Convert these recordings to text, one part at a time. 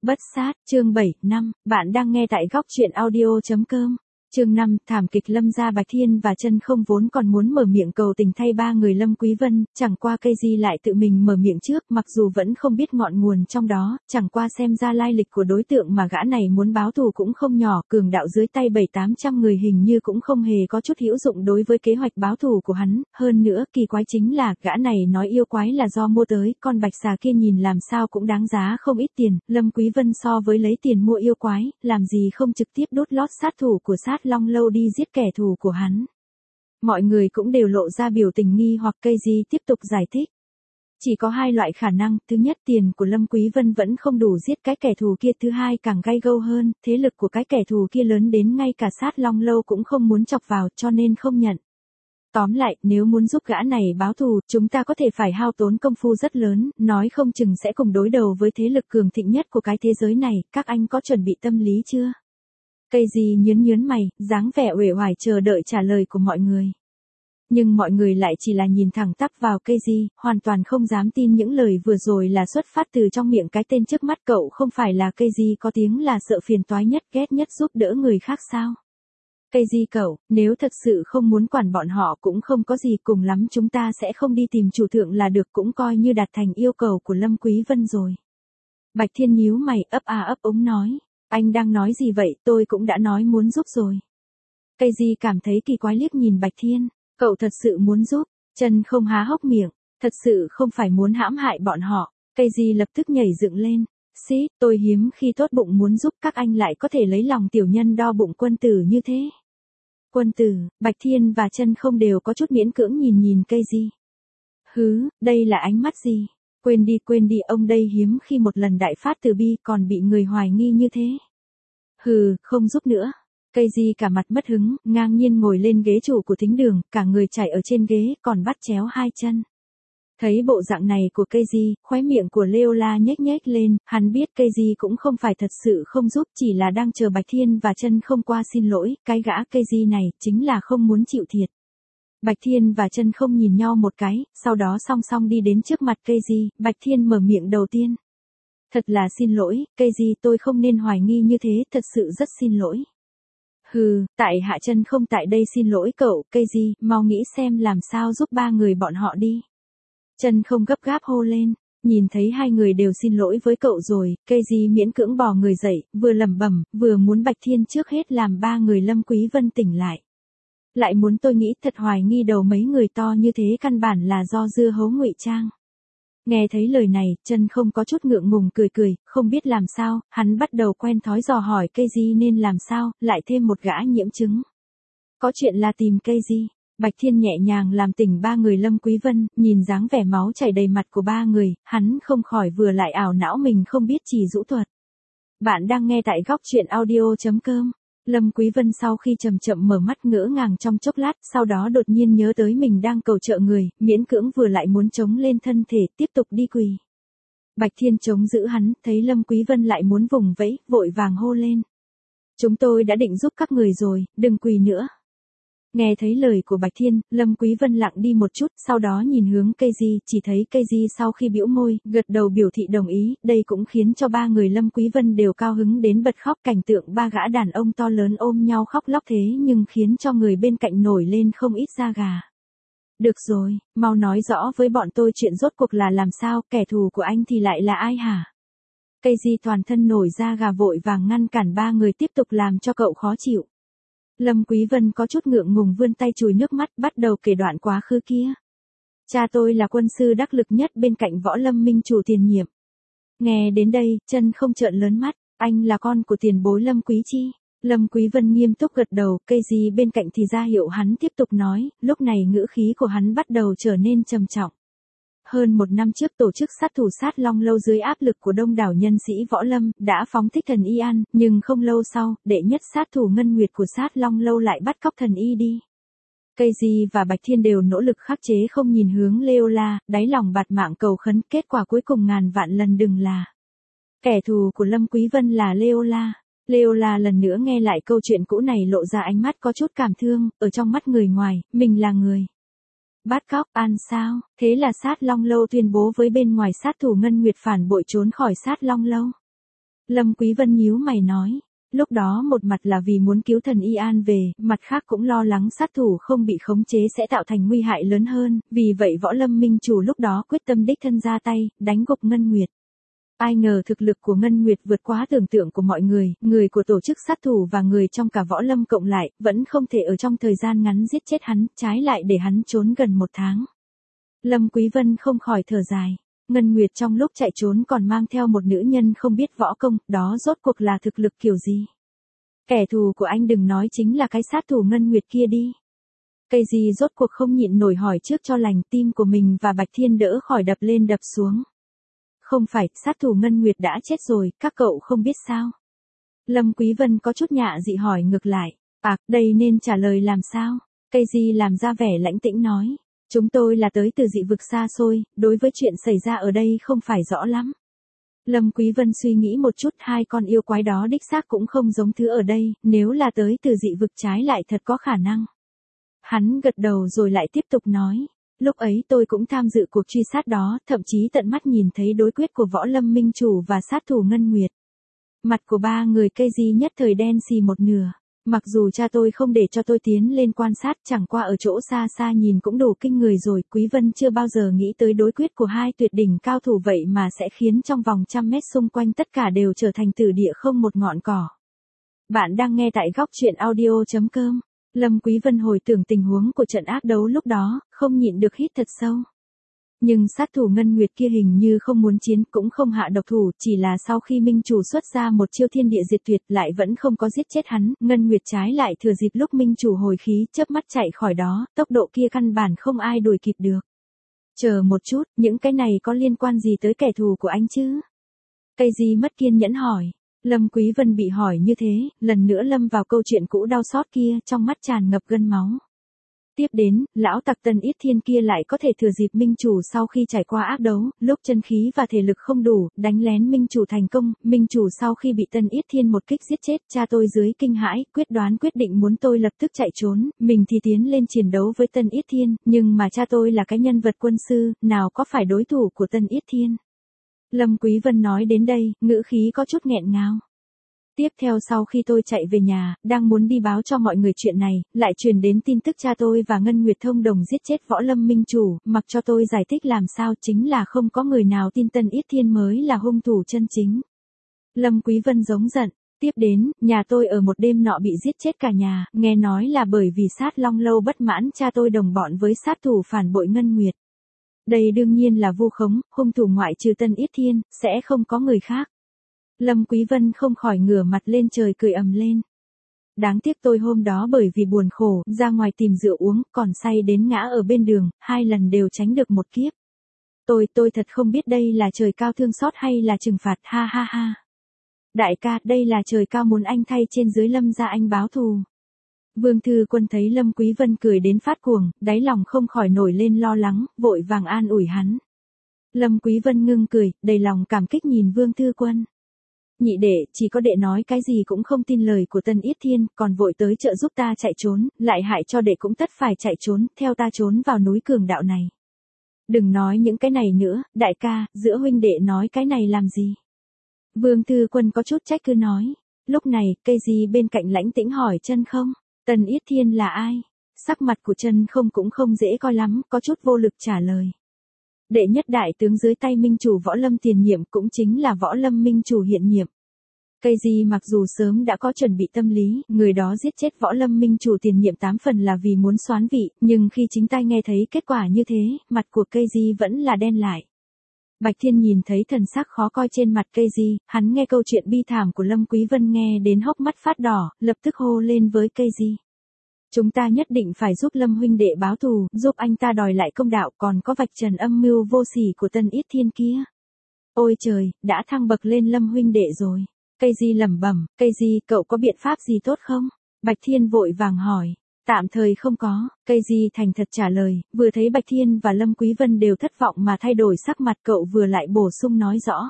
Bất sát, chương 7, 5, bạn đang nghe tại góc truyện audio.com. Chương 5, thảm kịch Lâm gia Bạch Thiên và Chân Không vốn còn muốn mở miệng cầu tình thay ba người Lâm Quý Vân, chẳng qua cây di lại tự mình mở miệng trước, mặc dù vẫn không biết ngọn nguồn trong đó, chẳng qua xem ra lai lịch của đối tượng mà gã này muốn báo thù cũng không nhỏ, cường đạo dưới tay 700-800 người hình như cũng không hề có chút hữu dụng đối với kế hoạch báo thù của hắn, hơn nữa kỳ quái chính là gã này nói yêu quái là do mua tới, con bạch xà kia nhìn làm sao cũng đáng giá không ít tiền, Lâm Quý Vân so với lấy tiền mua yêu quái, làm gì không trực tiếp đốt lót sát thủ của Sát Long Lâu đi giết kẻ thù của hắn. Mọi người cũng đều lộ ra biểu tình nghi hoặc cây di tiếp tục giải thích. Chỉ có hai loại khả năng, thứ nhất tiền của Lâm Quý Vân vẫn không đủ giết cái kẻ thù kia, thứ hai càng gay gâu hơn, thế lực của cái kẻ thù kia lớn đến ngay cả Sát Long Lâu cũng không muốn chọc vào cho nên không nhận. Tóm lại, nếu muốn giúp gã này báo thù, chúng ta có thể phải hao tốn công phu rất lớn, nói không chừng sẽ cùng đối đầu với thế lực cường thịnh nhất của cái thế giới này, các anh có chuẩn bị tâm lý chưa? Cây gì nhớn mày, dáng vẻ uể oải chờ đợi trả lời của mọi người. Nhưng mọi người lại chỉ là nhìn thẳng tắp vào cây di, hoàn toàn không dám tin những lời vừa rồi là xuất phát từ trong miệng cái tên trước mắt cậu, không phải là cây di có tiếng là sợ phiền toái nhất ghét nhất giúp đỡ người khác sao? Cây di cậu, nếu thật sự không muốn quản bọn họ cũng không có gì, cùng lắm chúng ta sẽ không đi tìm chủ thượng là được, cũng coi như đạt thành yêu cầu của Lâm Quý Vân rồi. Bạch Thiên nhíu mày ấp ấp úng nói. Anh đang nói gì vậy, tôi cũng đã nói muốn giúp rồi. Cây di cảm thấy kỳ quái liếc nhìn Bạch Thiên, cậu thật sự muốn giúp, Chân Không há hốc miệng, thật sự không phải muốn hãm hại bọn họ. Cây di lập tức nhảy dựng lên, xí, tôi hiếm khi tốt bụng muốn giúp các anh lại có thể lấy lòng tiểu nhân đo bụng quân tử như thế. Quân tử, Bạch Thiên và Chân Không đều có chút miễn cưỡng nhìn cây di. Hứ, đây là ánh mắt gì? Quên đi, ông đây hiếm khi một lần đại phát từ bi còn bị người hoài nghi như thế. Hừ, không giúp nữa. Cây di cả mặt mất hứng, ngang nhiên ngồi lên ghế chủ của thính đường, cả người chảy ở trên ghế, còn bắt chéo hai chân. Thấy bộ dạng này của cây di, khóe miệng của Leola nhếch lên, hắn biết cây di cũng không phải thật sự không giúp, chỉ là đang chờ Bạch Thiên và Chân Không qua xin lỗi, cái gã cây di này chính là không muốn chịu thiệt. Bạch Thiên và Chân Không nhìn nhau một cái, sau đó song song đi đến trước mặt cây di, Bạch Thiên mở miệng đầu tiên. Thật là xin lỗi, cây di, tôi không nên hoài nghi như thế, thật sự rất xin lỗi. Hừ, tại hạ Chân Không tại đây xin lỗi cậu, cây di, mau nghĩ xem làm sao giúp ba người bọn họ đi. Chân Không gấp gáp hô lên, nhìn thấy hai người đều xin lỗi với cậu rồi, cây di miễn cưỡng bò người dậy, vừa lẩm bẩm, vừa muốn Bạch Thiên trước hết làm ba người Lâm Quý Vân tỉnh lại. Lại muốn tôi nghĩ thật hoài nghi đầu mấy người to như thế căn bản là do dưa hấu ngụy trang. Nghe thấy lời này, Chân Không có chút ngượng ngùng cười, không biết làm sao, hắn bắt đầu quen thói dò hỏi cây di nên làm sao, lại thêm một gã nhiễm chứng. Có chuyện là tìm cây di. Bạch Thiên nhẹ nhàng làm tỉnh ba người Lâm Quý Vân, nhìn dáng vẻ máu chảy đầy mặt của ba người, hắn không khỏi vừa lại ảo não mình không biết chỉ rũ thuật. Bạn đang nghe tại góc truyện audio.com. Lâm Quý Vân sau khi chậm mở mắt ngỡ ngàng trong chốc lát, sau đó đột nhiên nhớ tới mình đang cầu trợ người, miễn cưỡng vừa lại muốn chống lên thân thể, tiếp tục đi quỳ. Bạch Thiên chống giữ hắn, thấy Lâm Quý Vân lại muốn vùng vẫy, vội vàng hô lên. Chúng tôi đã định giúp các người rồi, đừng quỳ nữa. Nghe thấy lời của Bạch Thiên, Lâm Quý Vân lặng đi một chút, sau đó nhìn hướng cây di, chỉ thấy cây di sau khi bĩu môi, gật đầu biểu thị đồng ý, đây cũng khiến cho ba người Lâm Quý Vân đều cao hứng đến bật khóc, cảnh tượng ba gã đàn ông to lớn ôm nhau khóc lóc thế nhưng khiến cho người bên cạnh nổi lên không ít da gà. Được rồi, mau nói rõ với bọn tôi chuyện rốt cuộc là làm sao, kẻ thù của anh thì lại là ai hả? Cây di toàn thân nổi da gà vội vàng ngăn cản ba người tiếp tục làm cho cậu khó chịu. Lâm Quý Vân có chút ngượng ngùng vươn tay chùi nước mắt bắt đầu kể đoạn quá khứ kia. Cha tôi là quân sư đắc lực nhất bên cạnh Võ Lâm Minh chủ tiền nhiệm. Nghe đến đây, Chân Không trợn lớn mắt, anh là con của tiền bối Lâm Quý Chi. Lâm Quý Vân nghiêm túc gật đầu, cây gì bên cạnh thì ra hiệu hắn tiếp tục nói, lúc này ngữ khí của hắn bắt đầu trở nên trầm trọng. Hơn một năm trước tổ chức sát thủ Sát Long Lâu dưới áp lực của đông đảo nhân sĩ Võ Lâm, đã phóng thích thần y An, nhưng không lâu sau, đệ nhất sát thủ Ngân Nguyệt của Sát Long Lâu lại bắt cóc thần y đi. Cây di và Bạch Thiên đều nỗ lực khắc chế không nhìn hướng Leola, đáy lòng bạt mạng cầu khấn, kết quả cuối cùng ngàn vạn lần đừng là. Kẻ thù của Lâm Quý Vân là Leola. Leola lần nữa nghe lại câu chuyện cũ này lộ ra ánh mắt có chút cảm thương, ở trong mắt người ngoài, mình là người bắt cóc An sao, thế là Sát Long Lâu tuyên bố với bên ngoài sát thủ Ngân Nguyệt phản bội trốn khỏi Sát Long Lâu. Lâm Quý Vân nhíu mày nói. Lúc đó một mặt là vì muốn cứu thần Y An về, mặt khác cũng lo lắng sát thủ không bị khống chế sẽ tạo thành nguy hại lớn hơn, vì vậy Võ Lâm Minh Chủ lúc đó quyết tâm đích thân ra tay, đánh gục Ngân Nguyệt. Ai ngờ thực lực của Ngân Nguyệt vượt quá tưởng tượng của mọi người của tổ chức sát thủ và người trong cả Võ Lâm cộng lại, vẫn không thể ở trong thời gian ngắn giết chết hắn, trái lại để hắn trốn gần 1 tháng. Lâm Quý Vân không khỏi thở dài. Ngân Nguyệt trong lúc chạy trốn còn mang theo một nữ nhân không biết võ công, đó rốt cuộc là thực lực kiểu gì? Kẻ thù của anh đừng nói chính là cái sát thủ Ngân Nguyệt kia đi. Cây gì rốt cuộc không nhịn nổi hỏi trước cho lành, tim của mình và Bạch Thiên đỡ khỏi đập lên đập xuống. Không phải, sát thủ Ngân Nguyệt đã chết rồi, các cậu không biết sao? Lâm Quý Vân có chút nhạ dị hỏi ngược lại. Đây nên trả lời làm sao? Cây gì làm ra vẻ lãnh tĩnh nói. Chúng tôi là tới từ dị vực xa xôi, đối với chuyện xảy ra ở đây không phải rõ lắm. Lâm Quý Vân suy nghĩ một chút, 2 con yêu quái đó đích xác cũng không giống thứ ở đây, nếu là tới từ dị vực trái lại thật có khả năng. Hắn gật đầu rồi lại tiếp tục nói. Lúc ấy tôi cũng tham dự cuộc truy sát đó, thậm chí tận mắt nhìn thấy đối quyết của Võ Lâm Minh Chủ và sát thủ Ngân Nguyệt. Mặt của 3 người cây di nhất thời đen xì một nửa. Mặc dù cha tôi không để cho tôi tiến lên quan sát, chẳng qua ở chỗ xa xa nhìn cũng đủ kinh người rồi, Quý Vân chưa bao giờ nghĩ tới đối quyết của 2 tuyệt đỉnh cao thủ vậy mà sẽ khiến trong vòng 100 mét xung quanh tất cả đều trở thành tử địa không một ngọn cỏ. Bạn đang nghe tại góc truyện audio.com. Lâm Quý Vân hồi tưởng tình huống của trận ác đấu lúc đó, không nhịn được hít thật sâu. Nhưng sát thủ Ngân Nguyệt kia hình như không muốn chiến, cũng không hạ độc thủ, chỉ là sau khi Minh Chủ xuất ra một chiêu thiên địa diệt tuyệt lại vẫn không có giết chết hắn, Ngân Nguyệt trái lại thừa dịp lúc Minh Chủ hồi khí chớp mắt chạy khỏi đó, tốc độ kia căn bản không ai đuổi kịp được. Chờ một chút, những cái này có liên quan gì tới kẻ thù của anh chứ? Cây gì mất kiên nhẫn hỏi. Lâm Quý Vân bị hỏi như thế, lần nữa lâm vào câu chuyện cũ đau xót kia, trong mắt tràn ngập gân máu. Tiếp đến, lão tặc Tân Yết Thiên kia lại có thể thừa dịp Minh Chủ sau khi trải qua ác đấu, lúc chân khí và thể lực không đủ, đánh lén Minh Chủ thành công, Minh Chủ sau khi bị Tân Yết Thiên một kích giết chết, cha tôi dưới kinh hãi, quyết định muốn tôi lập tức chạy trốn, mình thì tiến lên chiến đấu với Tân Yết Thiên, nhưng mà cha tôi là cái nhân vật quân sư, nào có phải đối thủ của Tân Yết Thiên. Lâm Quý Vân nói đến đây, ngữ khí có chút nghẹn ngào. Tiếp theo sau khi tôi chạy về nhà, đang muốn đi báo cho mọi người chuyện này, lại truyền đến tin tức cha tôi và Ngân Nguyệt thông đồng giết chết Võ Lâm Minh Chủ, mặc cho tôi giải thích làm sao chính là không có người nào tin Tân Yết Thiên mới là hung thủ chân chính. Lâm Quý Vân giống giận. Tiếp đến, nhà tôi ở một đêm nọ bị giết chết cả nhà, nghe nói là bởi vì Sát Long Lâu bất mãn cha tôi đồng bọn với sát thủ phản bội Ngân Nguyệt. Đây đương nhiên là vu khống, hung thủ ngoại trừ Tân Yết Thiên, sẽ không có người khác. Lâm Quý Vân không khỏi ngửa mặt lên trời cười ầm lên. Đáng tiếc tôi hôm đó bởi vì buồn khổ, ra ngoài tìm rượu uống, còn say đến ngã ở bên đường, 2 lần đều tránh được một kiếp. Tôi thật không biết đây là trời cao thương xót hay là trừng phạt, ha ha ha. Đại ca, đây là trời cao muốn anh thay trên dưới Lâm gia anh báo thù. Vương Thư Quân thấy Lâm Quý Vân cười đến phát cuồng, đáy lòng không khỏi nổi lên lo lắng, vội vàng an ủi hắn. Lâm Quý Vân ngưng cười, đầy lòng cảm kích nhìn Vương Thư Quân. Nhị đệ, chỉ có đệ nói cái gì cũng không tin lời của Tân Yết Thiên, còn vội tới trợ giúp ta chạy trốn, lại hại cho đệ cũng tất phải chạy trốn, theo ta trốn vào núi Cường Đạo này. Đừng nói những cái này nữa, đại ca, giữa huynh đệ nói cái này làm gì? Vương Thư Quân có chút trách cứ nói. Lúc này, cây gì bên cạnh lãnh tĩnh hỏi Chân Không, Tân Yết Thiên là ai? Sắc mặt của Chân Không cũng không dễ coi lắm, có chút vô lực trả lời. Đệ nhất đại tướng dưới tay Minh Chủ Võ Lâm tiền nhiệm cũng chính là Võ Lâm Minh Chủ hiện nhiệm. Cây gì mặc dù sớm đã có chuẩn bị tâm lý, người đó giết chết Võ Lâm Minh Chủ tiền nhiệm 8 phần là vì muốn soán vị, nhưng khi chính tai nghe thấy kết quả như thế, mặt của cây gì vẫn là đen lại. Bạch Thiên nhìn thấy thần sắc khó coi trên mặt cây gì, hắn nghe câu chuyện bi thảm của Lâm Quý Vân nghe đến hốc mắt phát đỏ, lập tức hô lên với cây gì. Chúng ta nhất định phải giúp Lâm huynh đệ báo thù, giúp anh ta đòi lại công đạo, còn có vạch trần âm mưu vô sỉ của Tân Yết Thiên kia. Ôi trời, đã thăng bậc lên Lâm huynh đệ rồi. Cây gì lẩm bẩm, cây gì cậu có biện pháp gì tốt không? Bạch Thiên vội vàng hỏi. Tạm thời không có, cây gì thành thật trả lời, vừa thấy Bạch Thiên và Lâm Quý Vân đều thất vọng mà thay đổi sắc mặt, cậu vừa lại bổ sung nói rõ.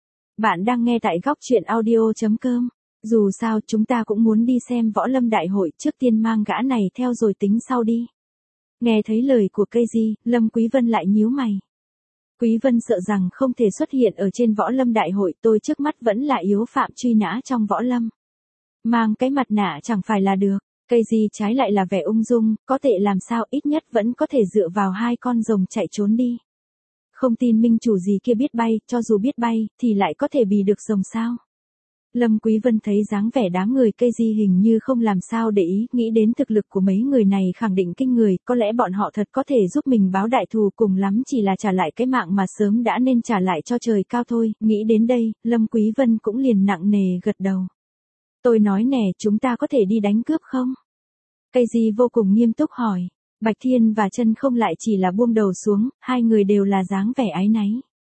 Bạn đang nghe tại góc truyện audio.com. Dù sao chúng ta cũng muốn đi xem Võ Lâm Đại hội, trước tiên mang gã này theo rồi tính sau đi. Nghe thấy lời của cây gì, Lâm Quý Vân lại nhíu mày. Quý Vân sợ rằng không thể xuất hiện ở trên võ lâm đại hội, tôi trước mắt vẫn là yếu phạm truy nã trong võ lâm. Mang cái mặt nạ chẳng phải là được, cây gì trái lại là vẻ ung dung, có tệ làm sao ít nhất vẫn có thể dựa vào hai con rồng chạy trốn đi. Không tin minh chủ gì kia biết bay, cho dù biết bay, thì lại có thể bì được rồng sao. Lâm Quý Vân thấy dáng vẻ đám người cây di hình như không làm sao để ý, nghĩ đến thực lực của mấy người này khẳng định kinh người, có lẽ bọn họ thật có thể giúp mình báo đại thù, cùng lắm chỉ là trả lại cái mạng mà sớm đã nên trả lại cho trời cao thôi, nghĩ đến đây, Lâm Quý Vân cũng liền nặng nề gật đầu. Tôi nói nè, chúng ta có thể đi đánh cướp không? Cây di vô cùng nghiêm túc hỏi. Bạch Thiên và Chân Không lại chỉ là buông đầu xuống, hai người đều là dáng vẻ áy náy.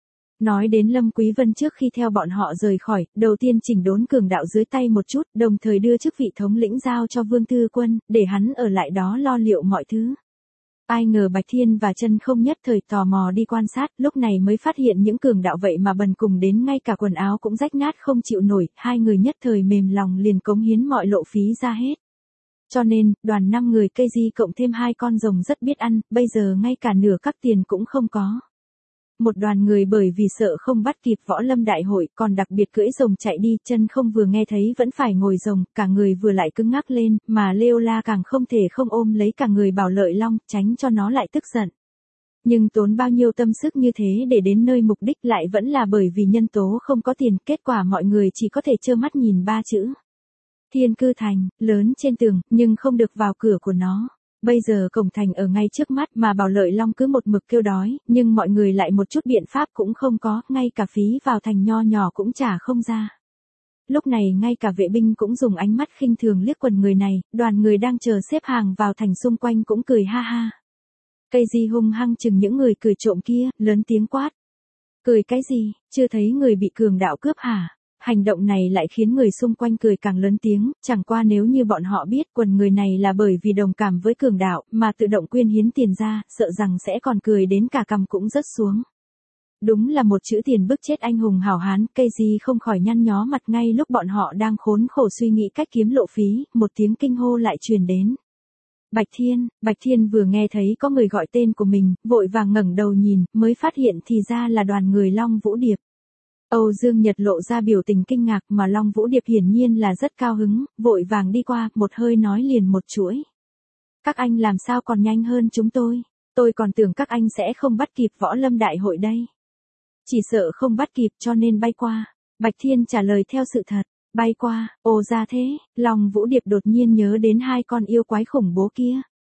Nói đến Lâm Quý Vân trước khi theo bọn họ rời khỏi, đầu tiên chỉnh đốn cường đạo dưới tay một chút, đồng thời đưa chức vị thống lĩnh giao cho Vương Tư Quân, để hắn ở lại đó lo liệu mọi thứ. Ai ngờ Bạch Thiên và Chân Không nhất thời tò mò đi quan sát, lúc này mới phát hiện những cường đạo vậy mà bần cùng đến ngay cả quần áo cũng rách nát không chịu nổi, hai người nhất thời mềm lòng liền cống hiến mọi lộ phí ra hết. Cho nên, đoàn 5 người cây di cộng thêm 2 con rồng rất biết ăn, bây giờ ngay cả nửa các tiền cũng không có. Một đoàn người bởi vì sợ không bắt kịp võ lâm đại hội, còn đặc biệt cưỡi rồng chạy đi, Chân Không vừa nghe thấy vẫn phải ngồi rồng, cả người vừa lại cứng ngắc lên, mà Lêu La càng không thể không ôm lấy cả người Bảo Lợi Long, tránh cho nó lại tức giận. Nhưng tốn bao nhiêu tâm sức như thế để đến nơi mục đích lại vẫn là bởi vì nhân tố không có tiền, kết quả mọi người chỉ có thể trơ mắt nhìn 3 chữ. Thiên Cư Thành, lớn trên tường, nhưng không được vào cửa của nó. Bây giờ cổng thành ở ngay trước mắt mà Bảo Lợi Long cứ một mực kêu đói, nhưng mọi người lại một chút biện pháp cũng không có, ngay cả phí vào thành nho nhỏ cũng trả không ra. Lúc này ngay cả vệ binh cũng dùng ánh mắt khinh thường liếc quần người này, đoàn người đang chờ xếp hàng vào thành xung quanh cũng cười ha ha. Cây di hung hăng chừng những người cười trộm kia, lớn tiếng quát. Cười cái gì, chưa thấy người bị cường đạo cướp hả? Hành động này lại khiến người xung quanh cười càng lớn tiếng, chẳng qua nếu như bọn họ biết quần người này là bởi vì đồng cảm với cường đạo mà tự động quyên hiến tiền ra, sợ rằng sẽ còn cười đến cả cằm cũng rớt xuống. Đúng là một chữ tiền bức chết anh hùng hảo hán, cây gì không khỏi nhăn nhó mặt ngay lúc bọn họ đang khốn khổ suy nghĩ cách kiếm lộ phí, một tiếng kinh hô lại truyền đến. Bạch Thiên vừa nghe thấy có người gọi tên của mình, vội vàng ngẩng đầu nhìn, mới phát hiện thì ra là đoàn người Long Vũ Điệp. Âu Dương Nhật lộ ra biểu tình kinh ngạc mà Long Vũ Điệp hiển nhiên là rất cao hứng, vội vàng đi qua, một hơi nói liền một chuỗi. Các anh làm sao còn nhanh hơn chúng tôi còn tưởng các anh sẽ không bắt kịp võ lâm đại hội đây. Chỉ sợ không bắt kịp cho nên bay qua. Bạch Thiên trả lời theo sự thật, bay qua, ồ ra thế, Long Vũ Điệp đột nhiên nhớ đến 2 con yêu quái khủng bố kia.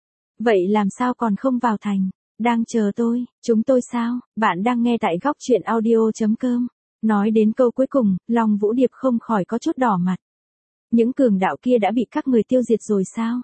Vậy làm sao còn không vào thành, đang chờ chúng tôi sao, bạn đang nghe tại góc truyện audio.com. Nói đến câu cuối cùng, Long Vũ Điệp không khỏi có chút đỏ mặt. Những cường đạo kia đã bị các người tiêu diệt rồi sao?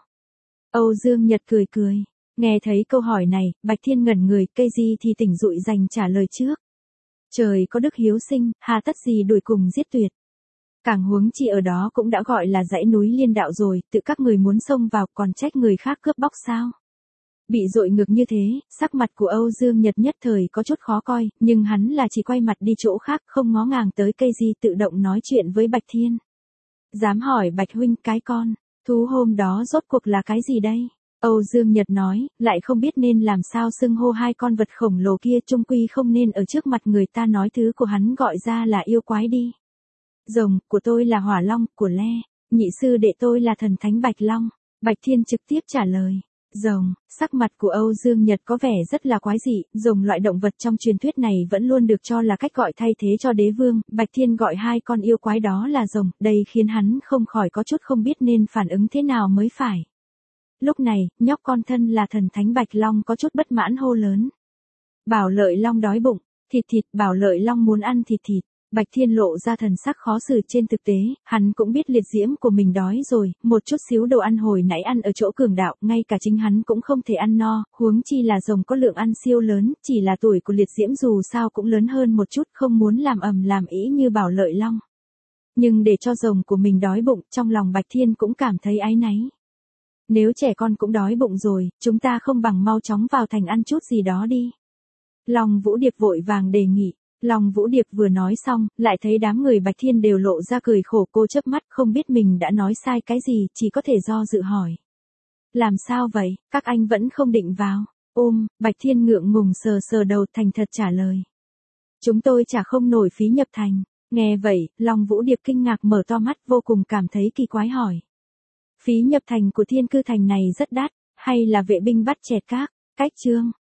Âu Dương Nhật cười cười. Nghe thấy câu hỏi này, Bạch Thiên ngẩn người, cây gì thì tỉnh dụi dành trả lời trước. Trời có đức hiếu sinh, hà tất gì đuổi cùng giết tuyệt. Càng huống chi ở đó cũng đã gọi là dãy núi liên đạo rồi, tự các người muốn xông vào còn trách người khác cướp bóc sao? Bị dội ngược như thế, sắc mặt của Âu Dương Nhật nhất thời có chút khó coi, nhưng hắn là chỉ quay mặt đi chỗ khác, không ngó ngàng tới cây di, tự động nói chuyện với Bạch Thiên. Dám hỏi Bạch huynh, cái con thú hôm đó rốt cuộc là cái gì đây? Âu Dương Nhật nói, lại không biết nên làm sao xưng hô 2 con vật khổng lồ kia, chung quy không nên ở trước mặt người ta nói thứ của hắn gọi ra là yêu quái đi. Rồng, của tôi là Hỏa Long, của Le, nhị sư đệ tôi là thần thánh Bạch Long. Bạch Thiên trực tiếp trả lời. Rồng, sắc mặt của Âu Dương Nhật có vẻ rất là quái dị, rồng loại động vật trong truyền thuyết này vẫn luôn được cho là cách gọi thay thế cho đế vương, Bạch Thiên gọi 2 con yêu quái đó là rồng, đây khiến hắn không khỏi có chút không biết nên phản ứng thế nào mới phải. Lúc này, nhóc con thân là thần thánh Bạch Long có chút bất mãn hô lớn. Bảo Lợi Long đói bụng, thịt, Bảo Lợi Long muốn ăn thịt. Bạch Thiên lộ ra thần sắc khó xử, trên thực tế, hắn cũng biết liệt diễm của mình đói rồi, một chút xíu đồ ăn hồi nãy ăn ở chỗ cường đạo, ngay cả chính hắn cũng không thể ăn no, huống chi là rồng có lượng ăn siêu lớn, chỉ là tuổi của liệt diễm dù sao cũng lớn hơn một chút, không muốn làm ầm làm ĩ như Bảo Lợi Long. Nhưng để cho rồng của mình đói bụng, trong lòng Bạch Thiên cũng cảm thấy áy náy. Nếu trẻ con cũng đói bụng rồi, chúng ta không bằng mau chóng vào thành ăn chút gì đó đi. Long Vũ Điệp vội vàng đề nghị. Long Vũ Điệp vừa nói xong, lại thấy đám người Bạch Thiên đều lộ ra cười khổ, cô chớp mắt không biết mình đã nói sai cái gì, chỉ có thể do dự hỏi. Làm sao vậy, các anh vẫn không định vào? Bạch Thiên ngượng ngùng sờ sờ đầu thành thật trả lời. Chúng tôi trả không nổi phí nhập thành. Nghe vậy, Long Vũ Điệp kinh ngạc mở to mắt vô cùng cảm thấy kỳ quái hỏi. Phí nhập thành của Thiên Cư Thành này rất đắt, hay là vệ binh bắt chẹt các, cách chương.